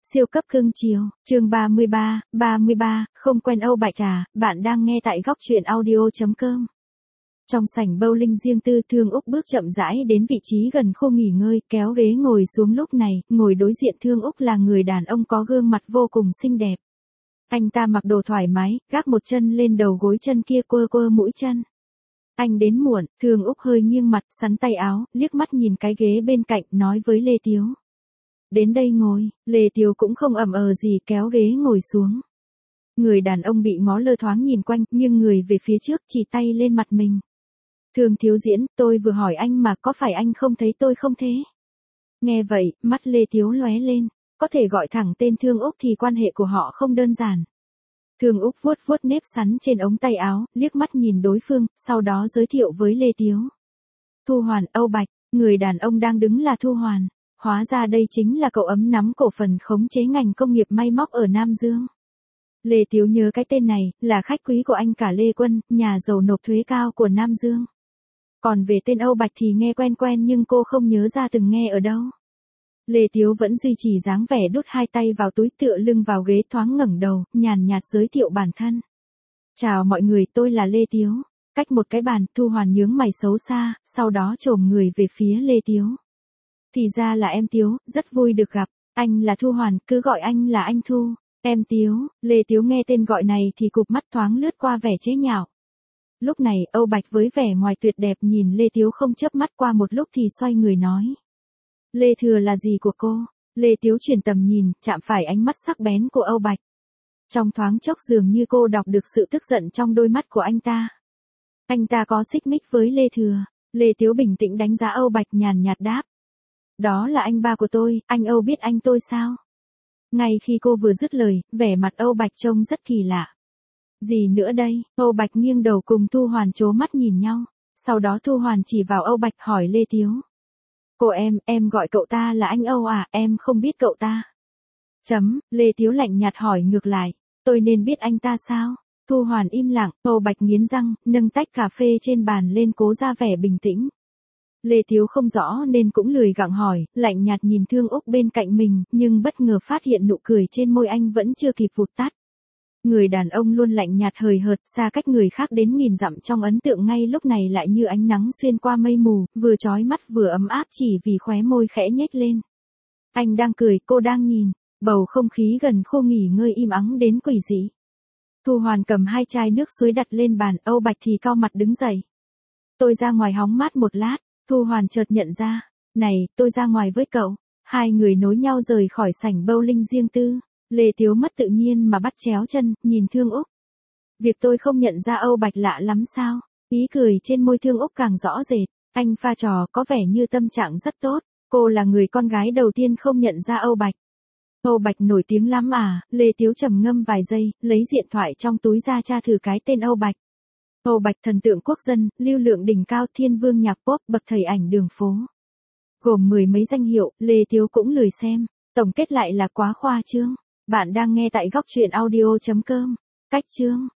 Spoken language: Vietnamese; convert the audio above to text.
Siêu cấp cưng chiều, chương 33, không quen Âu Bạch à, bạn đang nghe tại góc truyện audio.com. Trong sảnh bowling riêng tư, Thương Úc bước chậm rãi đến vị trí gần khu nghỉ ngơi, kéo ghế ngồi xuống. Lúc này, ngồi đối diện Thương Úc là người đàn ông có gương mặt vô cùng xinh đẹp. Anh ta mặc đồ thoải mái, gác một chân lên đầu gối, chân kia quơ quơ mũi chân. Anh đến muộn. Thương Úc hơi nghiêng mặt, sắn tay áo, liếc mắt nhìn cái ghế bên cạnh, nói với Lê Tiếu. Đến đây ngồi. Lê Tiếu cũng không ậm gì, kéo ghế ngồi xuống. Người đàn ông bị ngó lơ thoáng nhìn quanh, nghiêng người về phía trước, chỉ tay lên mặt mình. Thương Thiếu Diễn, tôi vừa hỏi anh mà, có phải anh không thấy tôi không thế? Nghe vậy, mắt Lê Tiếu lóe lên. Có thể gọi thẳng tên Thương Úc thì quan hệ của họ không đơn giản. Thương Úc vuốt vuốt nếp sắn trên ống tay áo, liếc mắt nhìn đối phương, sau đó giới thiệu với Lê Tiếu. Thu Hoàn, Âu Bạch. Người đàn ông đang đứng là Thu Hoàn. Hóa ra đây chính là cậu ấm nắm cổ phần khống chế ngành công nghiệp may móc ở Nam Dương. Lê Tiếu nhớ cái tên này, là khách quý của anh cả Lê Quân, nhà giàu nộp thuế cao của Nam Dương. Còn về tên Âu Bạch thì nghe quen quen nhưng cô không nhớ ra từng nghe ở đâu. Lê Tiếu vẫn duy trì dáng vẻ đút hai tay vào túi, tựa lưng vào ghế, thoáng ngẩng đầu, nhàn nhạt giới thiệu bản thân. Chào mọi người, tôi là Lê Tiếu. Cách một cái bàn, Thu Hoàn nhướng mày xấu xa, sau đó chồm người về phía Lê Tiếu. Thì ra là em Tiếu, rất vui được gặp. Anh là Thu Hoàn, cứ gọi anh là anh Thu. Em Tiếu. Lê Tiếu nghe tên gọi này thì cụp mắt, thoáng lướt qua vẻ chế nhạo. Lúc này, Âu Bạch với vẻ ngoài tuyệt đẹp nhìn Lê Tiếu không chớp mắt, qua một lúc thì xoay người nói. Lê Thừa là gì của cô? Lê Tiếu chuyển tầm nhìn, chạm phải ánh mắt sắc bén của Âu Bạch. Trong thoáng chốc dường như cô đọc được sự tức giận trong đôi mắt của anh ta. Anh ta có xích mích với Lê Thừa. Lê Tiếu bình tĩnh đánh giá Âu Bạch, nhàn nhạt đáp. Đó là anh ba của tôi, anh Âu biết anh tôi sao? Ngay khi cô vừa dứt lời, vẻ mặt Âu Bạch trông rất kỳ lạ. Gì nữa đây? Âu Bạch nghiêng đầu cùng Thu Hoàn trố mắt nhìn nhau. Sau đó Thu Hoàn chỉ vào Âu Bạch hỏi Lê Tiếu. Cô em gọi cậu ta là anh Âu à, em không biết cậu ta. Lê Tiếu lạnh nhạt hỏi ngược lại. Tôi nên biết anh ta sao? Thu Hoàn im lặng, Âu Bạch nghiến răng, nâng tách cà phê trên bàn lên, cố ra vẻ bình tĩnh. Lê Tiếu không rõ nên cũng lười gặng hỏi, lạnh nhạt nhìn Thương Úc bên cạnh mình, nhưng bất ngờ phát hiện nụ cười trên môi anh vẫn chưa kịp vụt tắt. Người đàn ông luôn lạnh nhạt hời hợt, xa cách người khác đến nghìn dặm, trong ấn tượng ngay lúc này lại như ánh nắng xuyên qua mây mù, vừa chói mắt vừa ấm áp chỉ vì khóe môi khẽ nhếch lên. Anh đang cười, cô đang nhìn, bầu không khí gần khu nghỉ ngơi im ắng đến quỷ dị. Thu Hoàn cầm hai chai nước suối đặt lên bàn, Âu Bạch thì cau mặt đứng dậy. Tôi ra ngoài hóng mát một lát. Thu Hoàn chợt nhận ra, này, tôi ra ngoài với cậu. Hai người nối nhau rời khỏi sảnh bowling riêng tư. Lê Tiếu mất tự nhiên mà bắt chéo chân, nhìn Thương Úc. Việc tôi không nhận ra Âu Bạch lạ lắm sao? Ý cười trên môi Thương Úc càng rõ rệt. Anh pha trò có vẻ như tâm trạng rất tốt. Cô là người con gái đầu tiên không nhận ra Âu Bạch. Âu Bạch nổi tiếng lắm à? Lê Tiếu trầm ngâm vài giây, lấy điện thoại trong túi ra tra thử cái tên Âu Bạch. Âu Bạch thần tượng quốc dân, lưu lượng đỉnh cao, thiên vương nhạc pop, bậc thầy ảnh đường phố. Gồm mười mấy danh hiệu, Lê Tiếu cũng lười xem. Tổng kết lại là quá khoa trương. Bạn đang nghe tại góc truyện audio.com. Cách chương.